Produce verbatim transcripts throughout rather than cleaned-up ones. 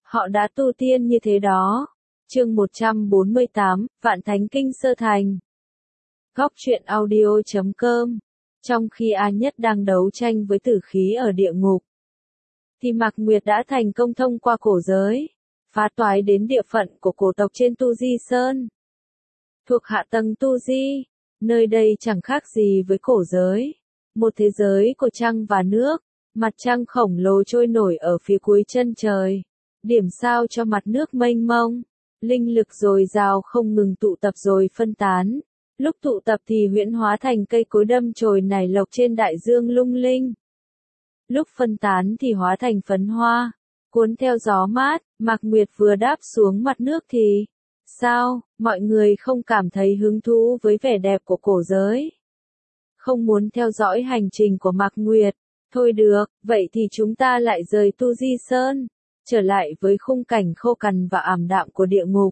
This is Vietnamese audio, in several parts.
Họ đã tu tiên như thế đó. Chương một trăm bốn mươi tám, Vạn Thánh Kinh Sơ Thành. Góc truyện audio chấm com. Trong khi A Nhất đang đấu tranh với tử khí ở địa ngục, thì Mạc Nguyệt đã thành công thông qua cổ giới, phá toái đến địa phận của cổ tộc trên Tu Di Sơn. Thuộc hạ tầng Tu Di, nơi đây chẳng khác gì với cổ giới. Một thế giới của trăng và nước, mặt trăng khổng lồ trôi nổi ở phía cuối chân trời. Điểm sao cho mặt nước mênh mông, linh lực dồi dào không ngừng tụ tập rồi phân tán. Lúc tụ tập thì huyễn hóa thành cây cối đâm chồi nảy lộc trên đại dương lung linh. Lúc phân tán thì hóa thành phấn hoa, cuốn theo gió mát. Mạc Nguyệt vừa đáp xuống mặt nước thì, sao, mọi người không cảm thấy hứng thú với vẻ đẹp của cổ giới? Không muốn theo dõi hành trình của Mạc Nguyệt? Thôi được, vậy thì chúng ta lại rời Tu Di Sơn, trở lại với khung cảnh khô cằn và ảm đạm của địa ngục.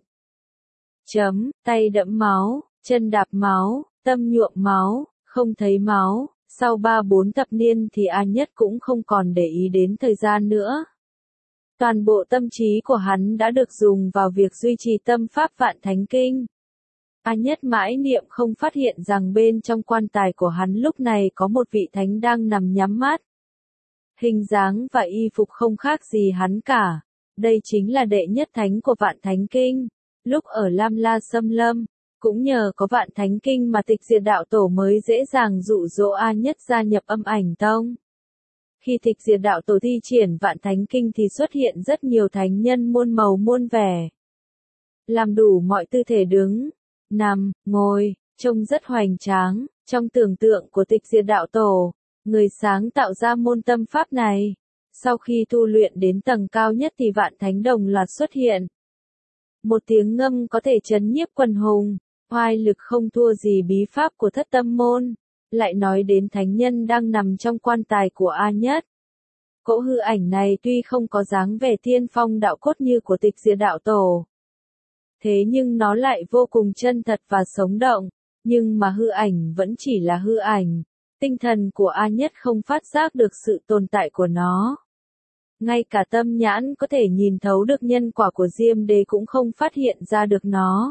Chấm, tay đẫm máu, chân đạp máu, tâm nhuộm máu, không thấy máu. Sau ba bốn thập niên thì A Nhất cũng không còn để ý đến thời gian nữa. Toàn bộ tâm trí của hắn đã được dùng vào việc duy trì tâm pháp Vạn Thánh Kinh. A Nhất mãi niệm không phát hiện rằng bên trong quan tài của hắn lúc này có một vị thánh đang nằm nhắm mắt. Hình dáng và y phục không khác gì hắn cả. Đây chính là đệ nhất thánh của Vạn Thánh Kinh. Lúc ở Lam La Xâm Lâm, cũng nhờ có Vạn Thánh Kinh mà Tịch Diệt Đạo Tổ mới dễ dàng dụ dỗ A Nhất gia nhập Âm Ảnh Tông. Khi Tịch Diệt Đạo Tổ thi triển Vạn Thánh Kinh thì xuất hiện rất nhiều thánh nhân muôn màu muôn vẻ. Làm đủ mọi tư thể đứng, nằm, ngồi, trông rất hoành tráng. Trong tưởng tượng của Tịch Diệt Đạo Tổ, người sáng tạo ra môn tâm pháp này, sau khi tu luyện đến tầng cao nhất thì vạn thánh đồng loạt xuất hiện. Một tiếng ngâm có thể chấn nhiếp quần hùng, oai lực không thua gì bí pháp của Thất Tâm Môn. Lại nói đến thánh nhân đang nằm trong quan tài của A Nhất. Cỗ hư ảnh này tuy không có dáng vẻ thiên phong đạo cốt như của Tịch Diệt Đạo Tổ, thế nhưng nó lại vô cùng chân thật và sống động. Nhưng mà hư ảnh vẫn chỉ là hư ảnh. Tinh thần của A Nhất không phát giác được sự tồn tại của nó. Ngay cả tâm nhãn có thể nhìn thấu được nhân quả của Diêm Đế cũng không phát hiện ra được nó.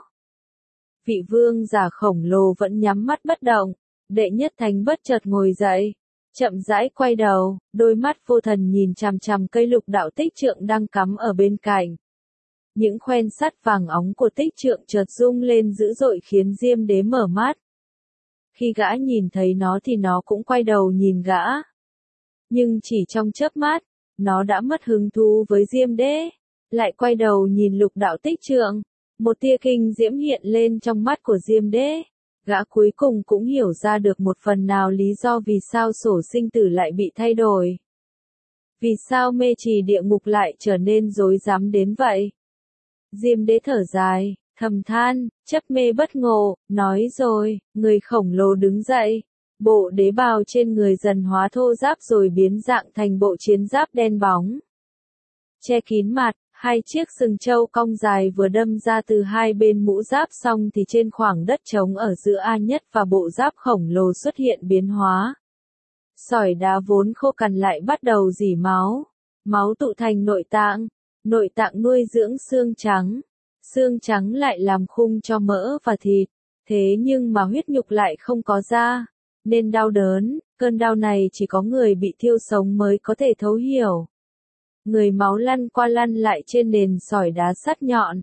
Vị vương giả khổng lồ vẫn nhắm mắt bất động. Đệ nhất thánh bất chợt ngồi dậy, chậm rãi quay đầu, đôi mắt vô thần nhìn chằm chằm cây lục đạo tích trượng đang cắm ở bên cạnh. Những khoen sắt vàng óng của tích trượng chợt rung lên dữ dội khiến Diêm Đế mở mắt. Khi gã nhìn thấy nó thì nó cũng quay đầu nhìn gã. Nhưng chỉ trong chớp mắt, nó đã mất hứng thú với Diêm Đế, lại quay đầu nhìn lục đạo tích trượng. Một tia kinh diễm hiện lên trong mắt của Diêm Đế. Gã cuối cùng cũng hiểu ra được một phần nào lý do vì sao sổ sinh tử lại bị thay đổi. Vì sao mê trì địa ngục lại trở nên rối rắm đến vậy? Diêm Đế thở dài, thầm than, chấp mê bất ngộ, nói rồi, người khổng lồ đứng dậy. Bộ đế bào trên người dần hóa thô ráp rồi biến dạng thành bộ chiến giáp đen bóng. Che kín mặt, hai chiếc sừng trâu cong dài vừa đâm ra từ hai bên mũ giáp xong thì trên khoảng đất trống ở giữa A Nhất và bộ giáp khổng lồ xuất hiện biến hóa. Sỏi đá vốn khô cằn lại bắt đầu rỉ máu. Máu tụ thành nội tạng. Nội tạng nuôi dưỡng xương trắng. Xương trắng lại làm khung cho mỡ và thịt. Thế nhưng mà huyết nhục lại không có da, nên đau đớn. Cơn đau này chỉ có người bị thiêu sống mới có thể thấu hiểu. Người máu lăn qua lăn lại trên nền sỏi đá sắt nhọn.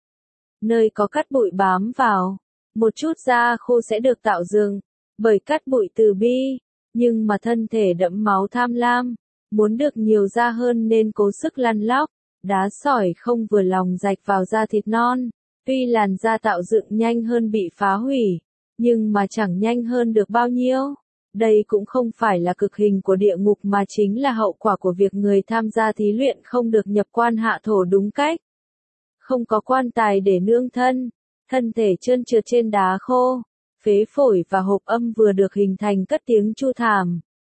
Nơi có cát bụi bám vào, một chút da khô sẽ được tạo dựng bởi cát bụi từ bi. Nhưng mà thân thể đẫm máu tham lam, muốn được nhiều da hơn nên cố sức lăn lóc. Đá sỏi không vừa lòng rạch vào da thịt non. Tuy làn da tạo dựng nhanh hơn bị phá hủy, nhưng mà chẳng nhanh hơn được bao nhiêu. Đây cũng không phải là cực hình của địa ngục mà chính là hậu quả của việc người tham gia thí luyện không được nhập quan hạ thổ đúng cách. Không có quan tài để nương thân, thân thể trơn trượt trên đá khô, phế phổi và hộp âm vừa được hình thành cất tiếng tru thảm.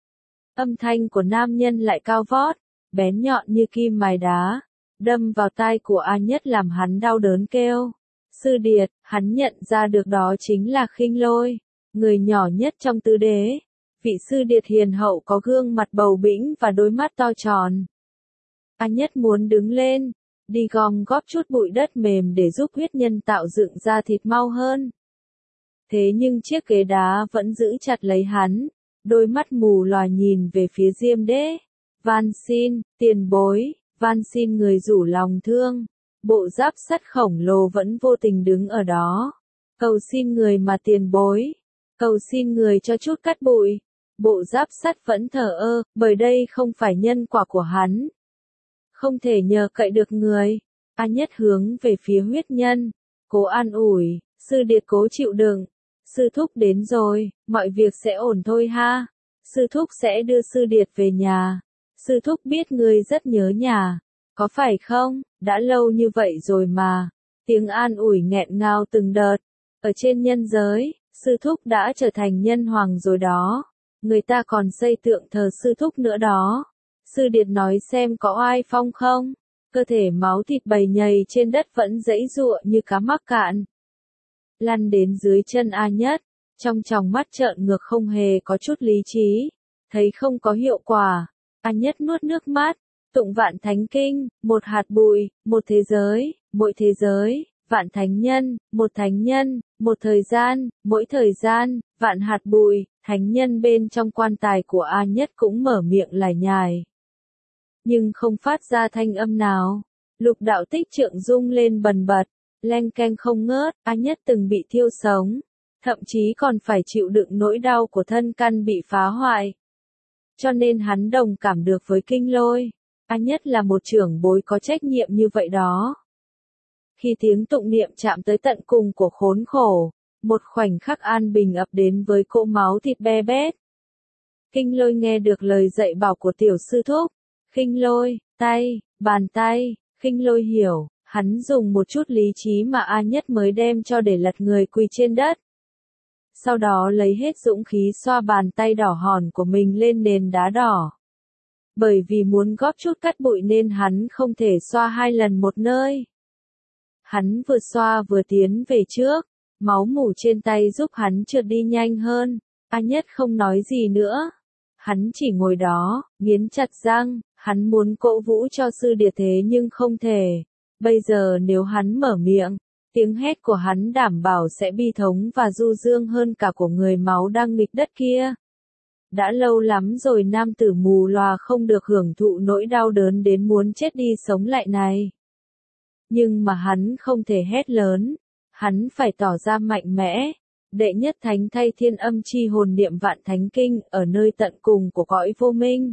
Âm thanh của nam nhân lại cao vót, bén nhọn như kim mài đá, đâm vào tai của A Nhất làm hắn đau đớn kêu. Sư điệt, hắn nhận ra được đó chính là Khinh Lôi, người nhỏ nhất trong tứ đế. Vị sư điệt hiền hậu có gương mặt bầu bĩnh và đôi mắt to tròn. A Nhất muốn đứng lên, đi gom góp chút bụi đất mềm để giúp huyết nhân tạo dựng ra thịt mau hơn. Thế nhưng chiếc ghế đá vẫn giữ chặt lấy hắn, đôi mắt mù lòa nhìn về phía Diêm Đế. Van xin, tiền bối, van xin người rủ lòng thương. Bộ giáp sắt khổng lồ vẫn vô tình đứng ở đó. Cầu xin người mà tiền bối. Cầu xin người cho chút cát bụi. Bộ giáp sắt vẫn thờ ơ, bởi đây không phải nhân quả của hắn. Không thể nhờ cậy được người. A Nhất hướng về phía huyết nhân. Cố an ủi, sư điệt cố chịu đựng. Sư thúc đến rồi, mọi việc sẽ ổn thôi ha. Sư thúc sẽ đưa sư điệt về nhà. Sư thúc biết ngươi rất nhớ nhà. Có phải không? Đã lâu như vậy rồi mà. Tiếng an ủi nghẹn ngào từng đợt. Ở trên nhân giới, sư thúc đã trở thành nhân hoàng rồi đó. Người ta còn xây tượng thờ sư thúc nữa đó. Sư điệt nói xem có ai phong không? Cơ thể máu thịt bầy nhầy trên đất vẫn giãy giụa như cá mắc cạn. Lăn đến dưới chân A Nhất, trong tròng mắt trợn ngược không hề có chút lý trí. Thấy không có hiệu quả, A Nhất nuốt nước mắt, tụng vạn thánh kinh, một hạt bụi, một thế giới, mỗi thế giới, vạn thánh nhân, một thánh nhân, một thời gian, mỗi thời gian, vạn hạt bụi, thánh nhân bên trong quan tài của A Nhất cũng mở miệng lải nhải. Nhưng không phát ra thanh âm nào. Lục đạo tích trượng rung lên bần bật, len keng không ngớt. A Nhất từng bị thiêu sống, thậm chí còn phải chịu đựng nỗi đau của thân căn bị phá hoại. Cho nên hắn đồng cảm được với Kinh Lôi. A Nhất là một trưởng bối có trách nhiệm như vậy đó. Khi tiếng tụng niệm chạm tới tận cùng của khốn khổ, một khoảnh khắc an bình ập đến với cỗ máu thịt be bét. Kinh Lôi nghe được lời dạy bảo của tiểu sư thúc. Kinh Lôi, tay, bàn tay, Kinh Lôi hiểu, hắn dùng một chút lý trí mà A Nhất mới đem cho để lật người quỳ trên đất. Sau đó lấy hết dũng khí xoa bàn tay đỏ hòn của mình lên nền đá đỏ. Bởi vì muốn góp chút cát bụi nên hắn không thể xoa hai lần một nơi. Hắn vừa xoa vừa tiến về trước, máu mủ trên tay giúp hắn trượt đi nhanh hơn. A Nhất không nói gì nữa. Hắn chỉ ngồi đó, nghiến chặt răng, hắn muốn cổ vũ cho sư điệt thế nhưng không thể. Bây giờ nếu hắn mở miệng, tiếng hét của hắn đảm bảo sẽ bi thống và du dương hơn cả của người máu đang nghịch đất kia. Đã lâu lắm rồi nam tử mù lòa không được hưởng thụ nỗi đau đớn đến muốn chết đi sống lại này. Nhưng mà hắn không thể hét lớn, hắn phải tỏ ra mạnh mẽ. Đệ nhất thánh thay thiên âm chi hồn niệm vạn thánh kinh ở nơi tận cùng của cõi vô minh.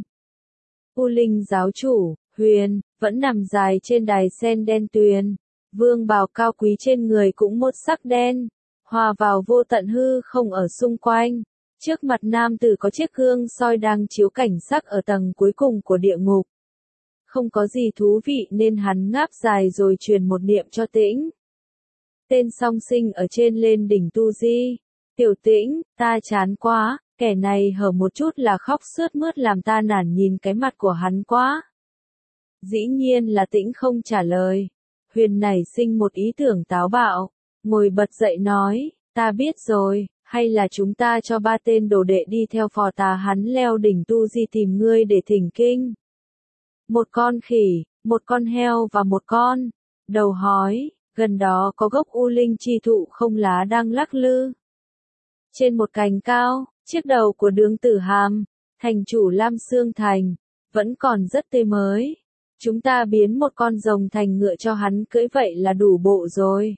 U Linh giáo chủ, Huyền, vẫn nằm dài trên đài sen đen tuyền. Vương bào cao quý trên người cũng một sắc đen, hòa vào vô tận hư không ở xung quanh. Trước mặt nam tử có chiếc gương soi đang chiếu cảnh sắc ở tầng cuối cùng của địa ngục. Không có gì thú vị nên hắn ngáp dài rồi truyền một niệm cho Tĩnh. Tên song sinh ở trên lên đỉnh Tu Di. Tiểu Tĩnh, ta chán quá, kẻ này hở một chút là khóc sướt mướt làm ta nản nhìn cái mặt của hắn quá. Dĩ nhiên là Tĩnh không trả lời. Huyền nảy sinh một ý tưởng táo bạo, ngồi bật dậy nói, ta biết rồi, hay là chúng ta cho ba tên đồ đệ đi theo phò tà hắn leo đỉnh Tu Di tìm ngươi để thỉnh kinh. Một con khỉ, một con heo và một con đầu hói, gần đó có gốc U Linh chi thụ không lá đang lắc lư. Trên một cành cao, chiếc đầu của Đường Tử Hàm, thành chủ Lam Xương Thành, vẫn còn rất tươi mới. Chúng ta biến một con rồng thành ngựa cho hắn cưỡi vậy là đủ bộ rồi.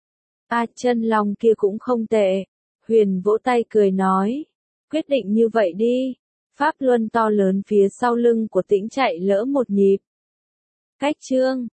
A chân long kia cũng không tệ. Huyền vỗ tay cười nói. Quyết định như vậy đi. Pháp luân to lớn phía sau lưng của Tĩnh chạy lỡ một nhịp. Cách chương.